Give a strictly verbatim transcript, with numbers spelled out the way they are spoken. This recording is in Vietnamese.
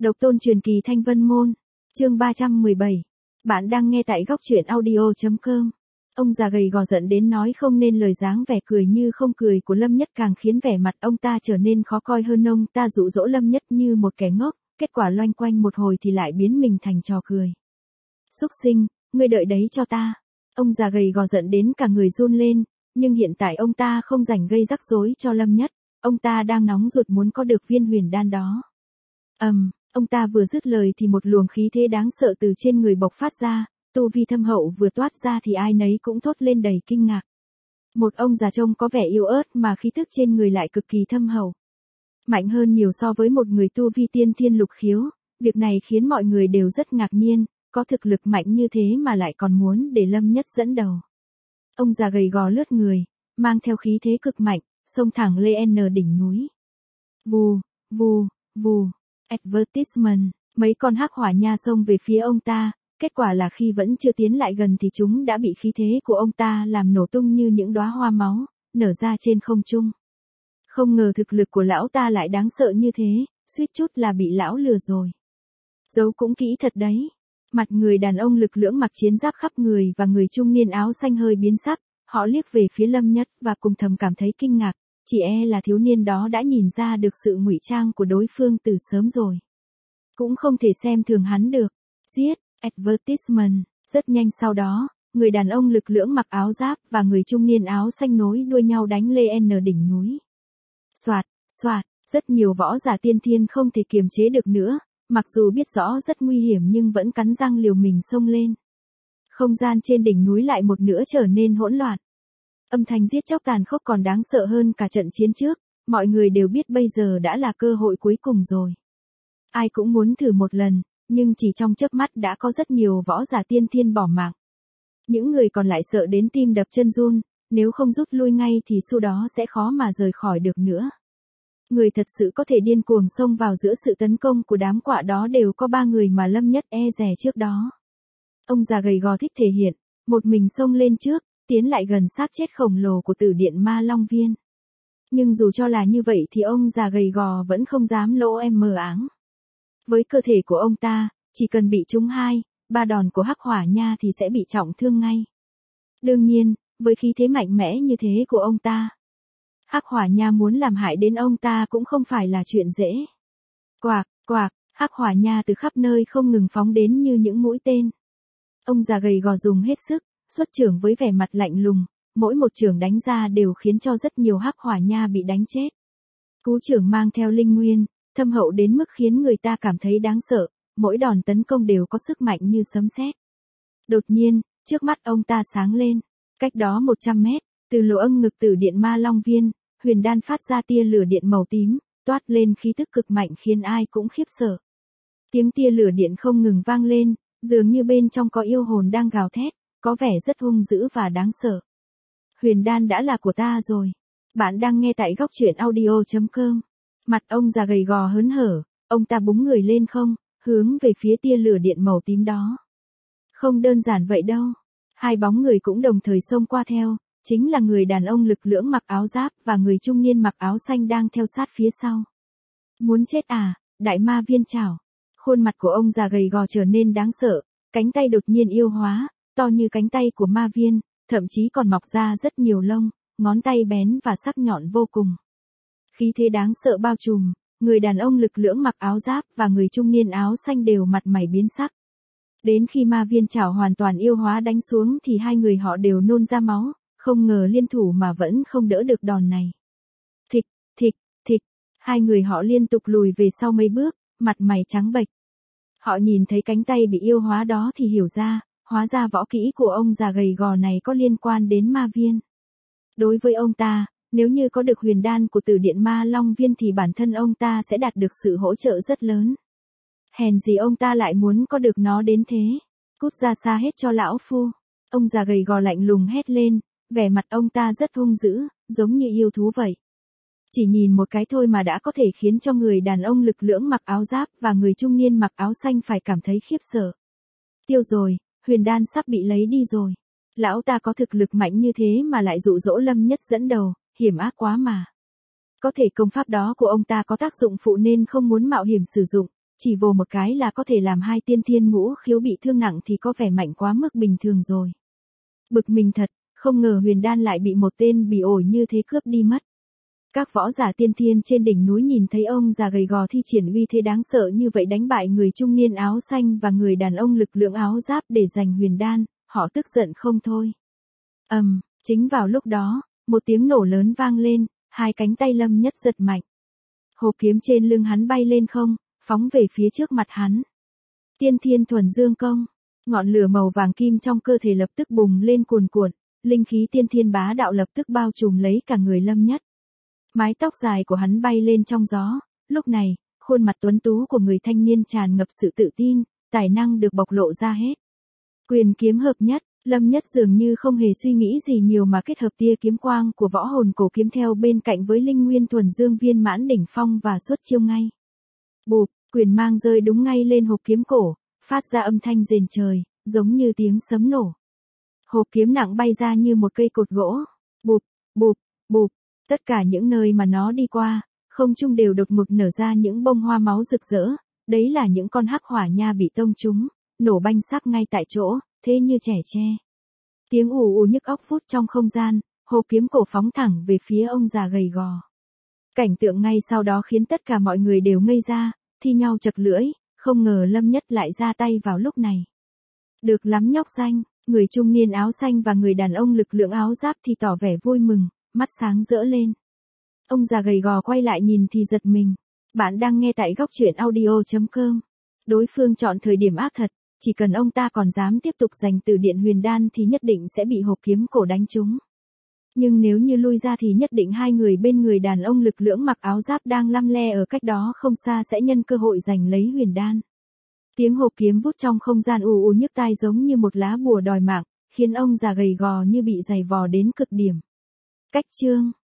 Độc tôn truyền kỳ Thanh Vân Môn, chương ba trăm mười bảy. Bạn đang nghe tại góc truyện audio chấm com. Ông già gầy gò giận đến nói không nên lời, dáng vẻ cười như không cười của Lâm Nhất càng khiến vẻ mặt ông ta trở nên khó coi hơn. Ông ta dụ dỗ Lâm Nhất như một kẻ ngốc, kết quả loanh quanh một hồi thì lại biến mình thành trò cười. Súc sinh, ngươi đợi đấy cho ta. Ông già gầy gò giận đến cả người run lên, nhưng hiện tại ông ta không rảnh gây rắc rối cho Lâm Nhất, ông ta đang nóng ruột muốn có được viên huyền đan đó. Ầm, um, ông ta vừa dứt lời thì một luồng khí thế đáng sợ từ trên người bộc phát ra, tu vi thâm hậu vừa toát ra thì ai nấy cũng thốt lên đầy kinh ngạc. Một ông già trông có vẻ yếu ớt mà khí tức trên người lại cực kỳ thâm hậu. Mạnh hơn nhiều so với một người tu vi tiên thiên lục khiếu, việc này khiến mọi người đều rất ngạc nhiên, có thực lực mạnh như thế mà lại còn muốn để Lâm Nhất dẫn đầu. Ông già gầy gò lướt người, mang theo khí thế cực mạnh, xông thẳng lên đỉnh núi. Vù, vù, vù. Advertisement, mấy con hắc hỏa nha xông về phía ông ta, kết quả là khi vẫn chưa tiến lại gần thì chúng đã bị khí thế của ông ta làm nổ tung như những đóa hoa máu, nở ra trên không trung. Không ngờ thực lực của lão ta lại đáng sợ như thế, suýt chút là bị lão lừa rồi. Giấu cũng kỹ thật đấy. Mặt người đàn ông lực lưỡng mặc chiến giáp khắp người và người trung niên áo xanh hơi biến sắc, họ liếc về phía Lâm Nhất và cùng thầm cảm thấy kinh ngạc. Chỉ e là thiếu niên đó đã nhìn ra được sự ngụy trang của đối phương từ sớm rồi. Cũng không thể xem thường hắn được. Giết, advertisement. Rất nhanh sau đó, người đàn ông lực lưỡng mặc áo giáp và người trung niên áo xanh nối đuôi nhau đánh lên đỉnh núi. Soạt, soạt, rất nhiều võ giả tiên thiên không thể kiềm chế được nữa, mặc dù biết rõ rất nguy hiểm nhưng vẫn cắn răng liều mình xông lên. Không gian trên đỉnh núi lại một nữa trở nên hỗn loạn. Âm thanh giết chóc tàn khốc còn đáng sợ hơn cả trận chiến trước, mọi người đều biết bây giờ đã là cơ hội cuối cùng rồi. Ai cũng muốn thử một lần, nhưng chỉ trong chớp mắt đã có rất nhiều võ giả tiên thiên bỏ mạng. Những người còn lại sợ đến tim đập chân run, nếu không rút lui ngay thì sau đó sẽ khó mà rời khỏi được nữa. Người thật sự có thể điên cuồng xông vào giữa sự tấn công của đám quạ đó đều có ba người mà Lâm Nhất e dè trước đó. Ông già gầy gò thích thể hiện, một mình xông lên trước, tiến lại gần xác chết khổng lồ của Tử Điện Ma Long Viên. Nhưng dù cho là như vậy thì ông già gầy gò vẫn không dám lỗ em mờ áng. Với cơ thể của ông ta, chỉ cần bị trúng hai, ba đòn của hắc hỏa nha thì sẽ bị trọng thương ngay. Đương nhiên, với khí thế mạnh mẽ như thế của ông ta, hắc hỏa nha muốn làm hại đến ông ta cũng không phải là chuyện dễ. Quạc, quạc, hắc hỏa nha từ khắp nơi không ngừng phóng đến như những mũi tên. Ông già gầy gò dùng hết sức, xuất chưởng với vẻ mặt lạnh lùng, mỗi một chưởng đánh ra đều khiến cho rất nhiều hắc hỏa nha bị đánh chết. Cú chưởng mang theo linh nguyên, thâm hậu đến mức khiến người ta cảm thấy đáng sợ, mỗi đòn tấn công đều có sức mạnh như sấm sét. Đột nhiên, trước mắt ông ta sáng lên, cách đó một trăm mét, từ lỗ âm ngực Tử Điện Ma Long Viên, huyền đan phát ra tia lửa điện màu tím, toát lên khí tức cực mạnh khiến ai cũng khiếp sợ. Tiếng tia lửa điện không ngừng vang lên, dường như bên trong có yêu hồn đang gào thét, có vẻ rất hung dữ và đáng sợ. Huyền đan đã là của ta rồi. Bạn đang nghe tại góc truyện audio chấm com. Mặt ông già gầy gò hớn hở, ông ta búng người lên không, hướng về phía tia lửa điện màu tím đó. Không đơn giản vậy đâu. Hai bóng người cũng đồng thời xông qua theo, chính là người đàn ông lực lưỡng mặc áo giáp và người trung niên mặc áo xanh đang theo sát phía sau. Muốn chết à, đại ma viên chảo. Khuôn mặt của ông già gầy gò trở nên đáng sợ, cánh tay đột nhiên yêu hóa, to như cánh tay của ma viên, thậm chí còn mọc ra rất nhiều lông, ngón tay bén và sắc nhọn vô cùng. Khí thế đáng sợ bao trùm, người đàn ông lực lưỡng mặc áo giáp và người trung niên áo xanh đều mặt mày biến sắc. Đến khi ma viên chảo hoàn toàn yêu hóa đánh xuống thì hai người họ đều nôn ra máu, không ngờ liên thủ mà vẫn không đỡ được đòn này. Thịch, thịch, thịch, hai người họ liên tục lùi về sau mấy bước, mặt mày trắng bệch. Họ nhìn thấy cánh tay bị yêu hóa đó thì hiểu ra, hóa ra võ kỹ của ông già gầy gò này có liên quan đến ma viên. Đối với ông ta, nếu như có được huyền đan của Tử Điện Ma Long Viên thì bản thân ông ta sẽ đạt được sự hỗ trợ rất lớn. Hèn gì ông ta lại muốn có được nó đến thế. Cút ra xa hết cho lão phu. Ông già gầy gò lạnh lùng hét lên, vẻ mặt ông ta rất hung dữ, giống như yêu thú vậy. Chỉ nhìn một cái thôi mà đã có thể khiến cho người đàn ông lực lưỡng mặc áo giáp và người trung niên mặc áo xanh phải cảm thấy khiếp sợ. Tiêu rồi, huyền đan sắp bị lấy đi rồi. Lão ta có thực lực mạnh như thế mà lại dụ dỗ Lâm Nhất dẫn đầu, hiểm ác quá mà. Có thể công pháp đó của ông ta có tác dụng phụ nên không muốn mạo hiểm sử dụng, chỉ vồ một cái là có thể làm hai tiên thiên ngũ khiếu bị thương nặng thì có vẻ mạnh quá mức bình thường rồi. Bực mình thật, không ngờ huyền đan lại bị một tên bỉ ổi như thế cướp đi mất. Các võ giả tiên thiên trên đỉnh núi nhìn thấy ông già gầy gò thi triển uy thế đáng sợ như vậy đánh bại người trung niên áo xanh và người đàn ông lực lượng áo giáp để giành huyền đan, họ tức giận không thôi. Ầm, um, chính vào lúc đó, một tiếng nổ lớn vang lên, hai cánh tay Lâm Nhất giật mạnh. Hộp kiếm trên lưng hắn bay lên không, phóng về phía trước mặt hắn. Tiên thiên thuần dương công, ngọn lửa màu vàng kim trong cơ thể lập tức bùng lên cuồn cuộn, linh khí tiên thiên bá đạo lập tức bao trùm lấy cả người Lâm Nhất. Mái tóc dài của hắn bay lên trong gió, lúc này, khuôn mặt tuấn tú của người thanh niên tràn ngập sự tự tin, tài năng được bộc lộ ra hết. Quyền kiếm hợp nhất, Lâm Nhất dường như không hề suy nghĩ gì nhiều mà kết hợp tia kiếm quang của võ hồn cổ kiếm theo bên cạnh với linh nguyên thuần dương viên mãn đỉnh phong và xuất chiêu ngay. Bụp, quyền mang rơi đúng ngay lên hộp kiếm cổ, phát ra âm thanh rền trời, giống như tiếng sấm nổ. Hộp kiếm nặng bay ra như một cây cột gỗ, bụp, bụp, bụp, tất cả những nơi mà nó đi qua, không trung đều đột ngột nở ra những bông hoa máu rực rỡ, đấy là những con hắc hỏa nha bị tông trúng, nổ banh xác ngay tại chỗ, thế như trẻ tre. Tiếng ù ù nhức óc vút trong không gian, hộp kiếm cổ phóng thẳng về phía ông già gầy gò. Cảnh tượng ngay sau đó khiến tất cả mọi người đều ngây ra, thi nhau chật lưỡi, không ngờ Lâm Nhất lại ra tay vào lúc này. Được lắm nhóc danh, người trung niên áo xanh và người đàn ông lực lượng áo giáp thì tỏ vẻ vui mừng, mắt sáng rỡ lên. Ông già gầy gò quay lại nhìn thì giật mình. Bạn đang nghe tại góc truyện audio chấm com. Đối phương chọn thời điểm ác thật, chỉ cần ông ta còn dám tiếp tục giành từ điện huyền đan thì nhất định sẽ bị hộp kiếm cổ đánh trúng. Nhưng nếu như lui ra thì nhất định hai người bên người đàn ông lực lưỡng mặc áo giáp đang lăm le ở cách đó không xa sẽ nhân cơ hội giành lấy huyền đan. Tiếng hộp kiếm vút trong không gian ù ù nhức tai giống như một lá bùa đòi mạng, khiến ông già gầy gò như bị giày vò đến cực điểm. Cách chương